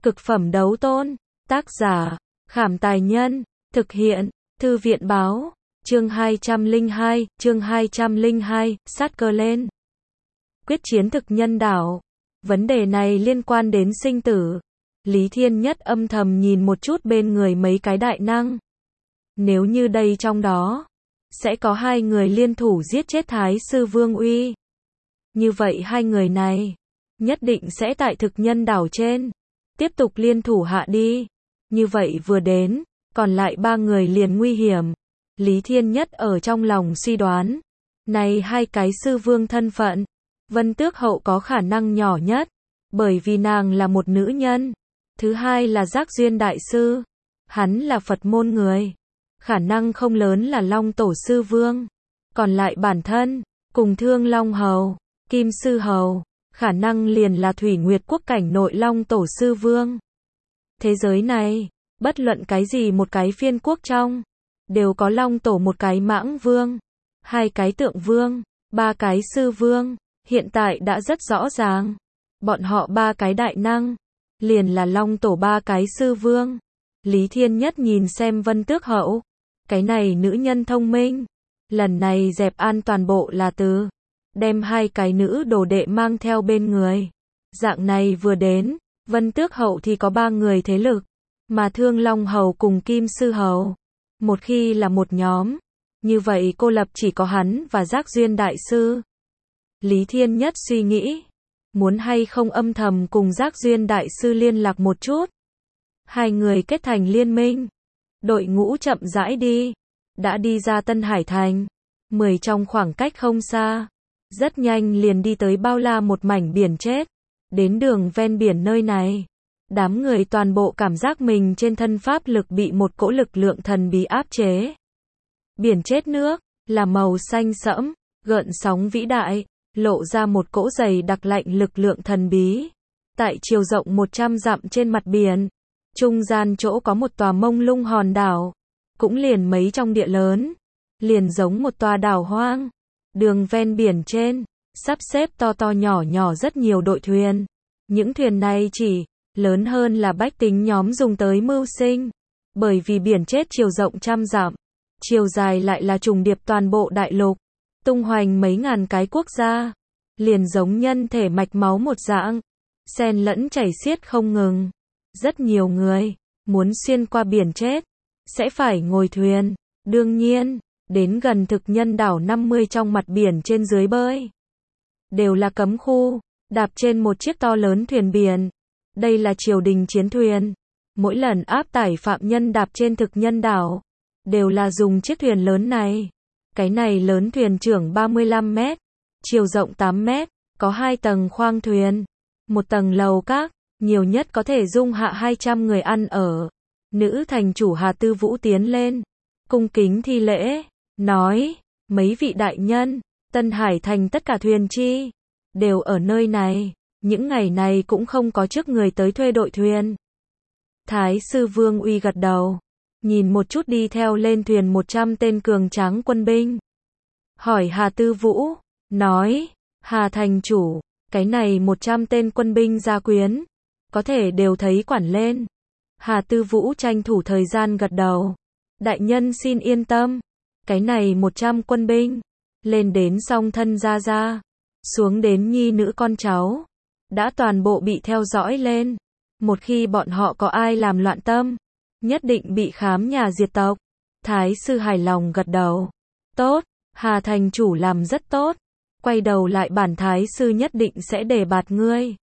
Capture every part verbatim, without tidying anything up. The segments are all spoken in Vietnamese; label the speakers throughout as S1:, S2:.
S1: Cực phẩm đấu tôn. Tác giả, Khảm Tài Nhân. Thực hiện, Thư viện Báo. Chương hai trăm lẻ hai, chương hai trăm lẻ hai, sát cơ lên. Quyết chiến thực nhân đảo. Vấn đề này liên quan đến sinh tử. Lý Thiên Nhất âm thầm nhìn một chút bên người mấy cái đại năng. Nếu như đây trong đó, sẽ có hai người liên thủ giết chết Thái sư Vương Uy. Như vậy hai người này, nhất định sẽ tại thực nhân đảo trên, tiếp tục liên thủ hạ đi. Như vậy vừa đến, còn lại ba người liền nguy hiểm. Lý Thiên Nhất ở trong lòng suy đoán. Này hai cái sư vương thân phận, Vân Tước Hậu có khả năng nhỏ nhất, bởi vì nàng là một nữ nhân. Thứ hai là Giác Duyên Đại Sư, hắn là Phật môn người, khả năng không lớn là Long Tổ Sư Vương. Còn lại bản thân, cùng Thương Long Hầu, Kim Sư Hầu, khả năng liền là Thủy Nguyệt Quốc cảnh nội Long Tổ Sư Vương. Thế giới này, bất luận cái gì một cái phiên quốc trong, đều có Long Tổ một cái Mãng Vương, hai cái Tượng Vương, ba cái Sư Vương. Hiện tại đã rất rõ ràng, bọn họ ba cái đại năng, liền là Long Tổ ba cái Sư Vương. Lý Thiên Nhất nhìn xem Vân Tước Hậu, cái này nữ nhân thông minh, lần này dẹp an toàn bộ là từ, đem hai cái nữ đồ đệ mang theo bên người. Dạng này vừa đến, Vân Tước Hậu thì có ba người thế lực, mà Thương Long Hầu cùng Kim Sư Hầu, một khi là một nhóm, như vậy cô lập chỉ có hắn và Giác Duyên Đại Sư. Lý Thiên Nhất suy nghĩ, muốn hay không âm thầm cùng Giác Duyên Đại Sư liên lạc một chút. Hai người kết thành liên minh, đội ngũ chậm rãi đi, đã đi ra Tân Hải Thành, mười trong khoảng cách không xa, rất nhanh liền đi tới bao la một mảnh biển chết. Đến đường ven biển nơi này, đám người toàn bộ cảm giác mình trên thân pháp lực bị một cỗ lực lượng thần bí áp chế. Biển chết nước, là màu xanh sẫm, gợn sóng vĩ đại, lộ ra một cỗ dày đặc lạnh lực lượng thần bí. Tại chiều rộng một trăm dặm trên mặt biển, trung gian chỗ có một tòa mông lung hòn đảo, cũng liền mấy trong địa lớn, liền giống một tòa đảo hoang. Đường ven biển trên, sắp xếp to to nhỏ nhỏ rất nhiều đội thuyền. Những thuyền này chỉ lớn hơn là bách tính nhóm dùng tới mưu sinh, bởi vì biển chết chiều rộng trăm dặm, chiều dài lại là trùng điệp toàn bộ đại lục, tung hoành mấy ngàn cái quốc gia, liền giống nhân thể mạch máu một dạng, xen lẫn chảy xiết không ngừng. Rất nhiều người muốn xuyên qua biển chết, sẽ phải ngồi thuyền. Đương nhiên, đến gần thực nhân đảo năm mươi trong mặt biển trên dưới bơi, đều là cấm khu, đạp trên một chiếc to lớn thuyền biển. Đây là triều đình chiến thuyền. Mỗi lần áp tải phạm nhân đạp trên thực nhân đảo, đều là dùng chiếc thuyền lớn này. Cái này lớn thuyền trưởng ba mươi lăm mét, chiều rộng tám mét, có hai tầng khoang thuyền, một tầng lầu các, nhiều nhất có thể dung hạ hai trăm người ăn ở. Nữ thành chủ Hà Tư Vũ tiến lên, cung kính thi lễ, nói, mấy vị đại nhân, Tân Hải Thành tất cả thuyền chi, đều ở nơi này, những ngày này cũng không có trước người tới thuê đội thuyền. Thái sư Vương Uy gật đầu, nhìn một chút đi theo lên thuyền một trăm tên cường tráng quân binh. Hỏi Hà Tư Vũ, nói, Hà thành chủ, cái này một trăm tên quân binh gia quyến, có thể đều thấy quản lên. Hà Tư Vũ tranh thủ thời gian gật đầu. Đại nhân xin yên tâm, cái này một trăm quân binh, lên đến song thân gia gia, xuống đến nhi nữ con cháu, đã toàn bộ bị theo dõi lên. Một khi bọn họ có ai làm loạn tâm, nhất định bị khám nhà diệt tộc. Thái sư hài lòng gật đầu. Tốt, Hà thành chủ làm rất tốt. Quay đầu lại bản thái sư nhất định sẽ đề bạt ngươi.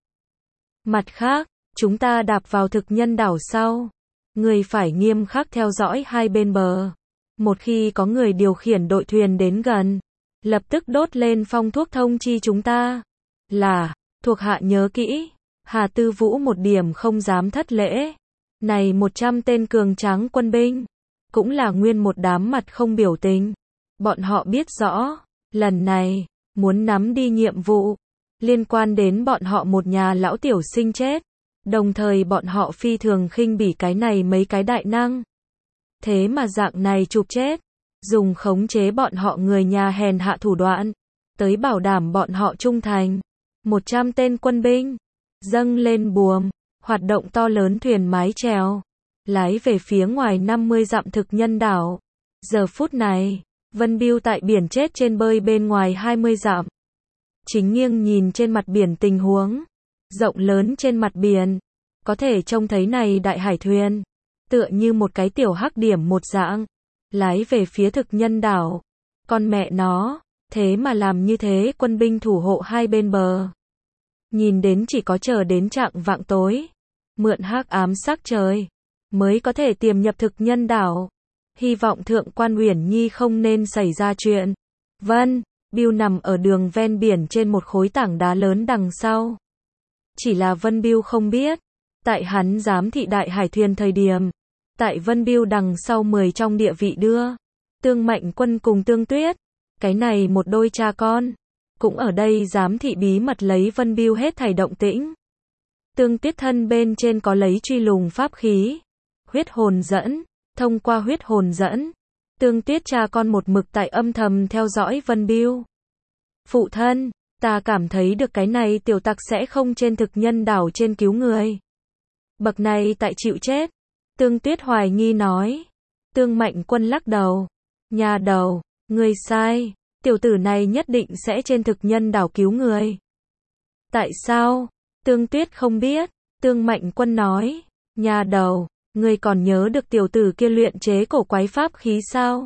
S1: Mặt khác, chúng ta đạp vào thực nhân đảo sau, ngươi phải nghiêm khắc theo dõi hai bên bờ. Một khi có người điều khiển đội thuyền đến gần, lập tức đốt lên phong thuốc thông chi chúng ta. Là, thuộc hạ nhớ kỹ. Hà Tư Vũ một điểm không dám thất lễ. Này một trăm tên cường tráng quân binh, cũng là nguyên một đám mặt không biểu tình. Bọn họ biết rõ, lần này, muốn nắm đi nhiệm vụ, liên quan đến bọn họ một nhà lão tiểu sinh chết. Đồng thời bọn họ phi thường khinh bỉ cái này mấy cái đại năng. Thế mà dạng này chụp chết, dùng khống chế bọn họ người nhà hèn hạ thủ đoạn, tới bảo đảm bọn họ trung thành. Một trăm tên quân binh, dâng lên buồm, hoạt động to lớn thuyền mái chèo, lái về phía ngoài năm mươi dặm thực nhân đảo. Giờ phút này, Vân Bưu tại biển chết trên bơi bên ngoài hai mươi dặm. Chính nghiêng nhìn trên mặt biển tình huống, rộng lớn trên mặt biển, có thể trông thấy này đại hải thuyền, tựa như một cái tiểu hắc điểm một dạng, lái về phía thực nhân đảo. Con mẹ nó, thế mà làm như thế, quân binh thủ hộ hai bên bờ. Nhìn đến chỉ có chờ đến trạng vạng tối, mượn hắc ám sắc trời, mới có thể tiềm nhập thực nhân đảo. Hy vọng thượng quan Uyển Nhi không nên xảy ra chuyện. Vân Bưu nằm ở đường ven biển trên một khối tảng đá lớn đằng sau. Chỉ là Vân Bưu không biết, tại hắn giám thị đại hải thuyền thời điểm, tại Vân Bưu đằng sau mười trong địa vị đưa Tương Mạnh Quân cùng Tương Tuyết, cái này một đôi cha con, cũng ở đây giám thị bí mật lấy Vân Bưu hết thảy động tĩnh. Tương Tuyết thân bên trên có lấy truy lùng pháp khí, huyết hồn dẫn, thông qua huyết hồn dẫn, Tương Tuyết cha con một mực tại âm thầm theo dõi Vân Bưu. Phụ thân, ta cảm thấy được cái này tiểu tặc sẽ không trên thực nhân đảo trên cứu người. Bậc này tại chịu chết. Tương Tuyết hoài nghi nói. Tương Mạnh Quân lắc đầu. Nhà đầu, người sai, tiểu tử này nhất định sẽ trên thực nhân đảo cứu người. Tại sao? Tương Tuyết không biết. Tương Mạnh Quân nói. Nhà đầu, người còn nhớ được tiểu tử kia luyện chế cổ quái pháp khí sao?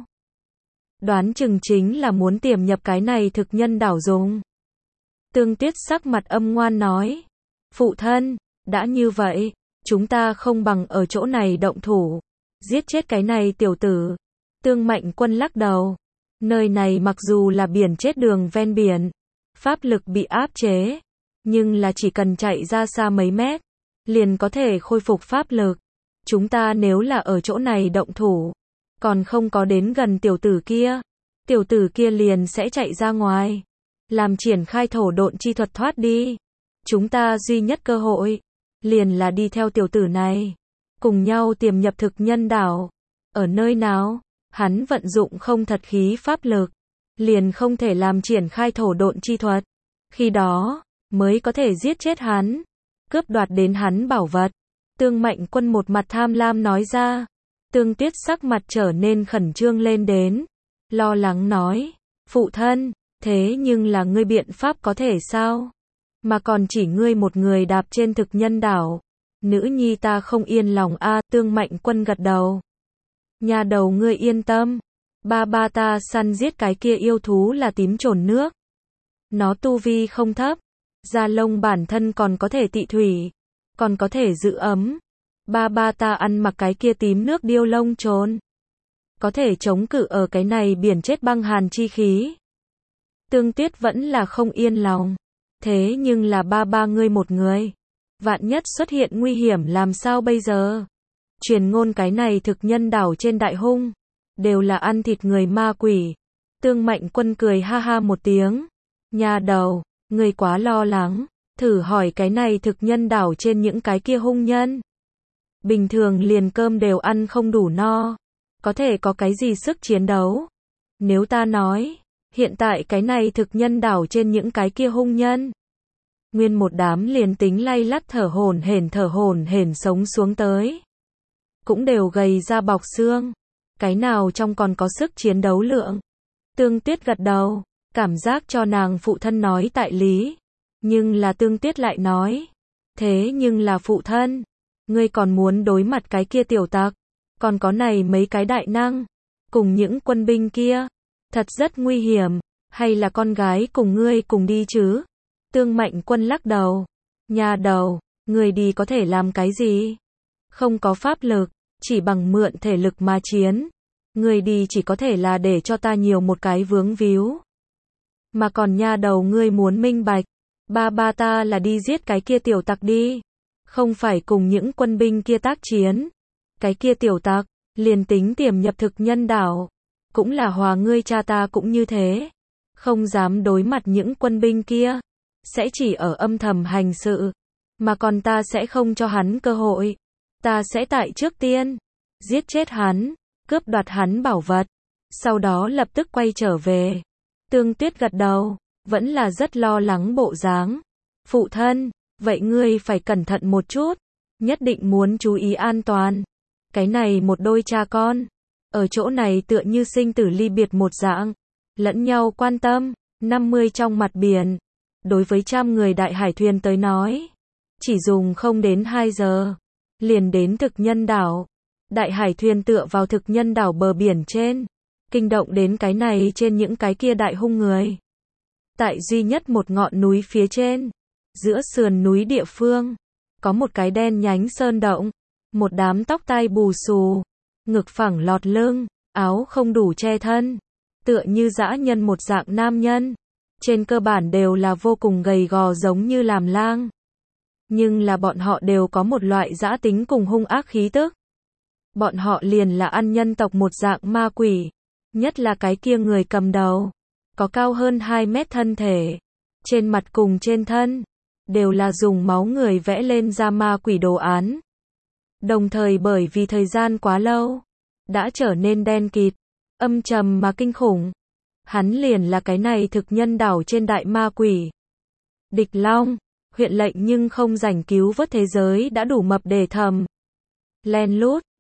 S1: Đoán chừng chính là muốn tiềm nhập cái này thực nhân đảo dùng. Tương Tuyết sắc mặt âm ngoan nói. Phụ thân, đã như vậy, chúng ta không bằng ở chỗ này động thủ, giết chết cái này tiểu tử. Tương Mạnh Quân lắc đầu. Nơi này mặc dù là biển chết đường ven biển, pháp lực bị áp chế, nhưng là chỉ cần chạy ra xa mấy mét, liền có thể khôi phục pháp lực. Chúng ta nếu là ở chỗ này động thủ, còn không có đến gần tiểu tử kia, tiểu tử kia liền sẽ chạy ra ngoài, làm triển khai thổ độn chi thuật thoát đi. Chúng ta duy nhất cơ hội, liền là đi theo tiểu tử này, cùng nhau tiềm nhập thực nhân đảo. Ở nơi nào, hắn vận dụng không thật khí pháp lực, liền không thể làm triển khai thổ độn chi thuật. Khi đó, mới có thể giết chết hắn, cướp đoạt đến hắn bảo vật. Tương Mạnh Quân một mặt tham lam nói ra. Tương Tuyết sắc mặt trở nên khẩn trương lên đến, lo lắng nói. Phụ thân, thế nhưng là ngươi biện pháp có thể sao? Mà còn chỉ ngươi một người đạp trên thực nhân đảo. Nữ nhi ta không yên lòng a. Tương Mạnh Quân gật đầu. Nhà đầu ngươi yên tâm, ba ba ta săn giết cái kia yêu thú là tím trồn nước. Nó tu vi không thấp, da lông bản thân còn có thể tị thủy, còn có thể giữ ấm. Ba ba ta ăn mặc cái kia tím nước điêu lông trồn, có thể chống cự ở cái này biển chết băng hàn chi khí. Tương Tuyết vẫn là không yên lòng. Thế nhưng là ba ba ngươi một người, vạn nhất xuất hiện nguy hiểm làm sao bây giờ? Truyền ngôn cái này thực nhân đảo trên đại hung, đều là ăn thịt người ma quỷ. Tương Mạnh Quân cười ha ha một tiếng. Nhà đầu, ngươi quá lo lắng, thử hỏi cái này thực nhân đảo trên những cái kia hung nhân. Bình thường liền cơm đều ăn không đủ no, có thể có cái gì sức chiến đấu? Nếu ta nói, hiện tại cái này thực nhân đảo trên những cái kia hung nhân, nguyên một đám liền tính lay lắt thở hổn hển thở hổn hển sống xuống tới, cũng đều gầy ra bọc xương, cái nào trong còn có sức chiến đấu lượng? Tương Tuyết gật đầu, cảm giác cho nàng phụ thân nói tại lý, nhưng là Tương Tuyết lại nói, thế nhưng là phụ thân, ngươi còn muốn đối mặt cái kia tiểu tặc, còn có này mấy cái đại năng, cùng những quân binh kia, thật rất nguy hiểm, hay là con gái cùng ngươi cùng đi chứ? Tương Mạnh Quân lắc đầu, nhà đầu, ngươi đi có thể làm cái gì? Không có pháp lực, chỉ bằng mượn thể lực mà chiến, ngươi đi chỉ có thể là để cho ta nhiều một cái vướng víu. Mà còn nhà đầu ngươi muốn minh bạch, ba ba ta là đi giết cái kia tiểu tặc đi, không phải cùng những quân binh kia tác chiến. Cái kia tiểu tặc, liền tính tiềm nhập thực nhân đảo, cũng là hòa ngươi cha ta cũng như thế, không dám đối mặt những quân binh kia, sẽ chỉ ở âm thầm hành sự, mà còn ta sẽ không cho hắn cơ hội, ta sẽ tại trước tiên giết chết hắn, cướp đoạt hắn bảo vật, sau đó lập tức quay trở về. Tương Tuyết gật đầu, vẫn là rất lo lắng bộ dáng. Phụ thân, vậy ngươi phải cẩn thận một chút, nhất định muốn chú ý an toàn. Cái này một đôi cha con, ở chỗ này tựa như sinh tử ly biệt một dạng, lẫn nhau quan tâm, năm mươi trong mặt biển. Đối với trăm người đại hải thuyền tới nói, chỉ dùng không đến hai giờ, liền đến thực nhân đảo. Đại hải thuyền tựa vào thực nhân đảo bờ biển trên, kinh động đến cái này trên những cái kia đại hung người. Tại duy nhất một ngọn núi phía trên, giữa sườn núi địa phương, có một cái đen nhánh sơn động, một đám tóc tai bù xù, ngực phẳng lọt lưng, áo không đủ che thân, tựa như dã nhân một dạng nam nhân. Trên cơ bản đều là vô cùng gầy gò giống như làm lang. Nhưng là bọn họ đều có một loại dã tính cùng hung ác khí tức. Bọn họ liền là ăn nhân tộc một dạng ma quỷ. Nhất là cái kia người cầm đầu. Có cao hơn hai mét thân thể. Trên mặt cùng trên thân. Đều là dùng máu người vẽ lên ra ma quỷ đồ án. Đồng thời bởi vì thời gian quá lâu. Đã trở nên đen kịt. Âm trầm mà kinh khủng. Hắn liền là cái này thực nhân đảo trên đại ma quỷ. Địch Long, huyện lệnh nhưng không rảnh cứu vớt thế giới đã đủ mập để thầm. Len lút,